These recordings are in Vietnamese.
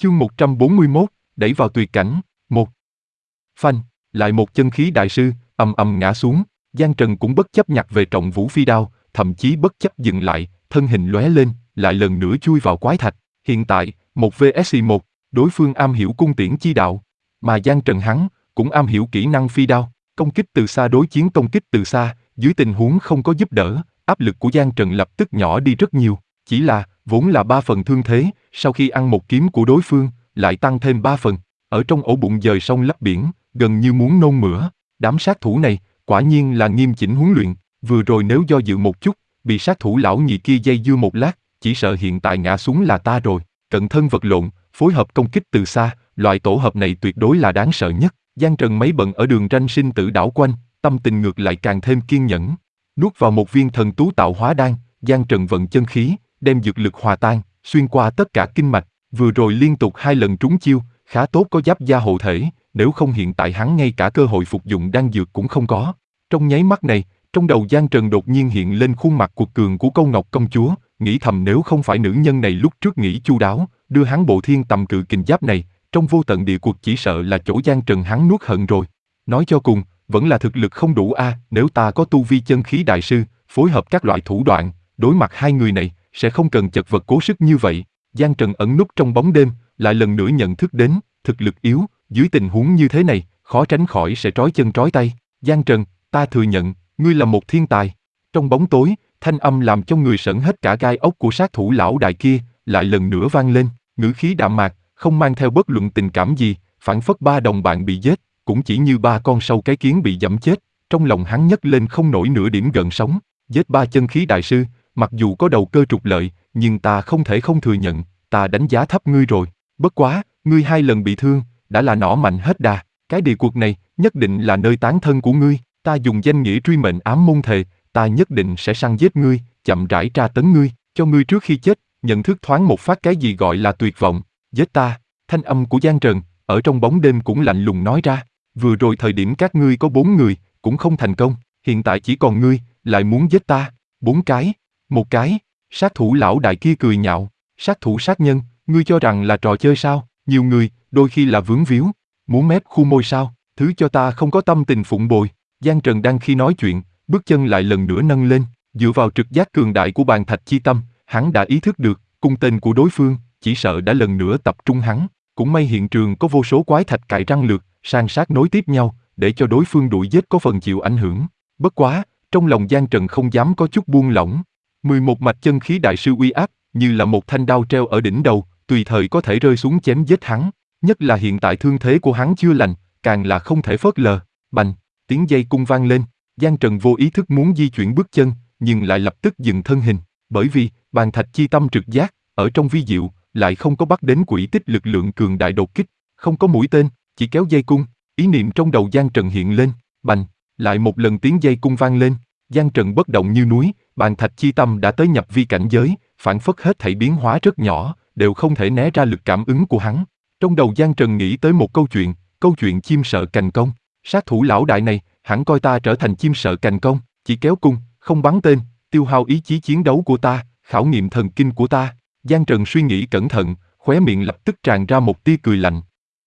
Chương 141, đẩy vào tuyệt cảnh. Một. Phanh, lại một chân khí đại sư, ầm ầm ngã xuống. Giang Trần cũng bất chấp nhặt về trọng vũ phi đao, thậm chí bất chấp dừng lại, thân hình lóe lên, lại lần nữa chui vào quái thạch. Hiện tại, 1vs1, đối phương am hiểu cung tiễn chi đạo, mà Giang Trần hắn cũng am hiểu kỹ năng phi đao, công kích từ xa đối chiến công kích từ xa. Dưới tình huống không có giúp đỡ, áp lực của Giang Trần lập tức nhỏ đi rất nhiều. Chỉ là, vốn là 3 phần thương thế, sau khi ăn một kiếm của đối phương, lại tăng thêm 3 phần. Ở trong ổ bụng dời sông lấp biển, gần như muốn nôn mửa. Đám sát thủ này, quả nhiên là nghiêm chỉnh huấn luyện. Vừa rồi nếu do dự một chút, bị sát thủ lão nhị kia dây dưa một lát, chỉ sợ hiện tại ngã xuống là ta rồi. Cận thân vật lộn, phối hợp công kích từ xa, loại tổ hợp này tuyệt đối là đáng sợ nhất. Giang Trần mấy bận ở đường ranh sinh tử đảo quanh, tâm tình ngược lại càng thêm kiên nhẫn. Nuốt vào một viên thần tú tạo hóa đan, Giang Trần vận chân khí, đem dược lực hòa tan, xuyên qua tất cả kinh mạch. Vừa rồi liên tục 2 lần trúng chiêu, khá tốt có giáp da hộ thể, nếu không hiện tại hắn ngay cả cơ hội phục dụng đan dược cũng không có. Trong nháy mắt này, trong đầu Giang Trần đột nhiên hiện lên khuôn mặt cuột cường của Câu Ngọc công chúa, nghĩ thầm nếu không phải nữ nhân này lúc trước nghĩ chu đáo, đưa hắn bộ thiên tầm cự kình giáp này, trong vô tận địa cuộc chỉ sợ là chỗ Giang Trần hắn nuốt hận rồi. Nói cho cùng, vẫn là thực lực không đủ a, nếu ta có tu vi chân khí đại sư, phối hợp các loại thủ đoạn, đối mặt hai người này, sẽ không cần chật vật cố sức như vậy. Giang Trần ẩn núp trong bóng đêm, lại lần nữa nhận thức đến, thực lực yếu, dưới tình huống như thế này, khó tránh khỏi sẽ trói chân trói tay. Giang Trần, ta thừa nhận, ngươi là một thiên tài. Trong bóng tối, thanh âm làm cho người sởn hết cả gai ốc của sát thủ lão đại kia, lại lần nữa vang lên, ngữ khí đạm mạc, không mang theo bất luận tình cảm gì, phảng phất 3 đồng bạn bị giết, cũng chỉ như 3 con sâu cái kiến bị giẫm chết, trong lòng hắn nhấc lên không nổi nửa điểm gợn sóng. Giết 3 chân khí đại sư, mặc dù có đầu cơ trục lợi, nhưng ta không thể không thừa nhận, ta đánh giá thấp ngươi rồi. Bất quá, ngươi 2 lần bị thương, đã là nỏ mạnh hết đà. Cái địa cuộc này, nhất định là nơi tán thân của ngươi. Ta dùng danh nghĩa truy mệnh ám môn thề, ta nhất định sẽ săn giết ngươi, chậm rãi tra tấn ngươi, cho ngươi trước khi chết, nhận thức thoáng một phát cái gì gọi là tuyệt vọng. Giết ta. Thanh âm của Giang Trần, ở trong bóng đêm cũng lạnh lùng nói ra. Vừa rồi thời điểm các ngươi có 4 người, cũng không thành công, hiện tại chỉ còn ngươi, lại muốn giết ta. 4 cái, 1 cái. Sát thủ lão đại kia cười nhạo. Sát thủ sát nhân, ngươi cho rằng là trò chơi sao? Nhiều người, đôi khi là vướng víu, muốn mép khu môi sao? Thứ cho ta không có tâm tình phụng bồi. Giang Trần đang khi nói chuyện, bước chân lại lần nữa nâng lên, dựa vào trực giác cường đại của bàn thạch chi tâm, hắn đã ý thức được, cung tên của đối phương, chỉ sợ đã lần nữa tập trung hắn. Cũng may hiện trường có vô số quái thạch cày răng lược, san sát nối tiếp nhau, để cho đối phương đuổi giết có phần chịu ảnh hưởng. Bất quá, trong lòng Giang Trần không dám có chút buông lỏng. 11 mạch chân khí đại sư uy áp, như là một thanh đao treo ở đỉnh đầu, tùy thời có thể rơi xuống chém giết hắn. Nhất là hiện tại thương thế của hắn chưa lành, càng là không thể phớt lờ. Bành, tiếng dây cung vang lên, Giang Trần vô ý thức muốn di chuyển bước chân, nhưng lại lập tức dừng thân hình, bởi vì bàn thạch chi tâm trực giác, ở trong vi diệu, lại không có bắt đến quỹ tích lực lượng cường đại đột kích, không có mũi tên, chỉ kéo dây cung. Ý niệm trong đầu Giang Trần hiện lên, bành, lại một lần tiếng dây cung vang lên, Giang Trần bất động như núi, bàn thạch chi tâm đã tới nhập vi cảnh giới, phản phất hết thảy biến hóa rất nhỏ, đều không thể né ra lực cảm ứng của hắn. Trong đầu Giang Trần nghĩ tới một câu chuyện chim sợ cành công. Sát thủ lão đại này, hẳn coi ta trở thành chim sợ cành công, chỉ kéo cung, không bắn tên, tiêu hao ý chí chiến đấu của ta, khảo nghiệm thần kinh của ta. Giang Trần suy nghĩ cẩn thận, khóe miệng lập tức tràn ra một tia cười lạnh.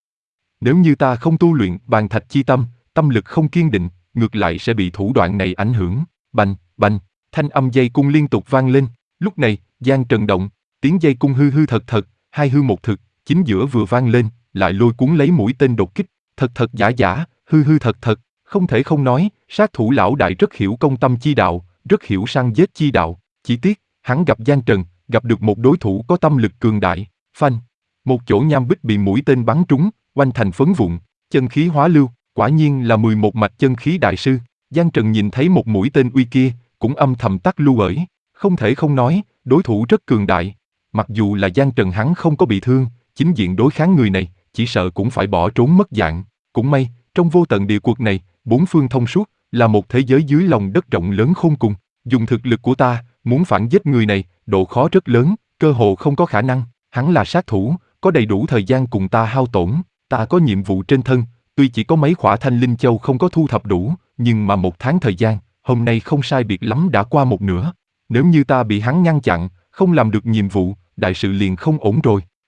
Nếu như ta không tu luyện bàn thạch chi tâm, tâm lực không kiên định, ngược lại sẽ bị thủ đoạn này ảnh hưởng. Bành, bành, thanh âm dây cung liên tục vang lên. Lúc này, Giang Trần động, tiếng dây cung hư hư thật thật, hai hư một thực, chính giữa vừa vang lên, lại lôi cuốn lấy mũi tên đột kích, thật thật giả giả, hư hư thật thật. Không thể không nói, sát thủ lão đại rất hiểu công tâm chi đạo, rất hiểu săn giết chi đạo. Chỉ tiếc, hắn gặp Giang Trần, gặp được một đối thủ có tâm lực cường đại. Phanh, một chỗ nham bích bị mũi tên bắn trúng, oanh thành phấn vụn, chân khí hóa lưu, quả nhiên là 11 mạch chân khí đại sư. Giang Trần nhìn thấy một mũi tên uy kia, cũng âm thầm tắt lưu ởi. Không thể không nói, đối thủ rất cường đại. Mặc dù là Giang Trần hắn không có bị thương, chính diện đối kháng người này, chỉ sợ cũng phải bỏ trốn mất dạng. Cũng may, trong vô tận địa cuộc này, 4 phương thông suốt, là một thế giới dưới lòng đất rộng lớn khôn cùng. Dùng thực lực của ta, muốn phản giết người này, độ khó rất lớn, cơ hồ không có khả năng. Hắn là sát thủ, có đầy đủ thời gian cùng ta hao tổn. Ta có nhiệm vụ trên thân, tuy chỉ có mấy khỏa thanh linh châu không có thu thập đủ, nhưng mà 1 tháng thời gian, hôm nay không sai biệt lắm đã qua một nửa. Nếu như ta bị hắn ngăn chặn, không làm được nhiệm vụ, đại sự liền không ổn rồi.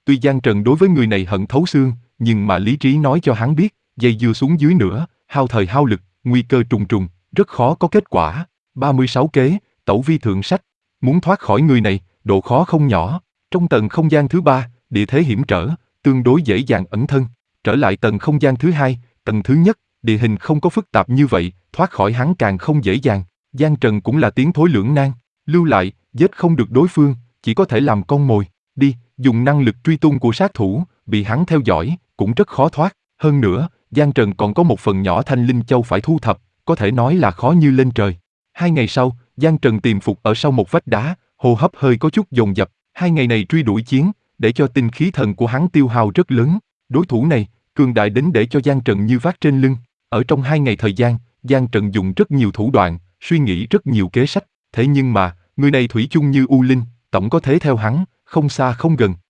Tuy Giang Trần đối với người này hận thấu xương, nhưng mà lý trí nói cho hắn biết, dây dưa xuống dưới nữa, hao thời hao lực, nguy cơ trùng trùng, rất khó có kết quả. 36 kế, Tẩu Vi thượng sách. Muốn thoát khỏi người này, độ khó không nhỏ. Trong tầng không gian thứ 3, địa thế hiểm trở, tương đối dễ dàng ẩn thân. Trở lại tầng không gian thứ 2, tầng thứ nhất, địa hình không có phức tạp như vậy, thoát khỏi hắn càng không dễ dàng. Giang Trần cũng là tiến thối lưỡng nan, lưu lại, giết không được đối phương, chỉ có thể làm con mồi. Đi, dùng năng lực truy tung của sát thủ, bị hắn theo dõi, cũng rất khó thoát. Hơn nữa, Giang Trần còn có một phần nhỏ thanh linh châu phải thu thập, có thể nói là khó như lên trời. 2 ngày sau, Giang Trần tiềm phục ở sau một vách đá, hô hấp hơi có chút dồn dập. 2 ngày này truy đuổi chiến, để cho tinh khí thần của hắn tiêu hao rất lớn. Đối thủ này, cường đại đến để cho Giang Trần như vác trên lưng. Ở trong 2 ngày thời gian, Giang Trần dùng rất nhiều thủ đoạn, suy nghĩ rất nhiều kế sách. Thế nhưng mà, người này thủy chung như U Linh, tổng có thế theo hắn, không xa không gần.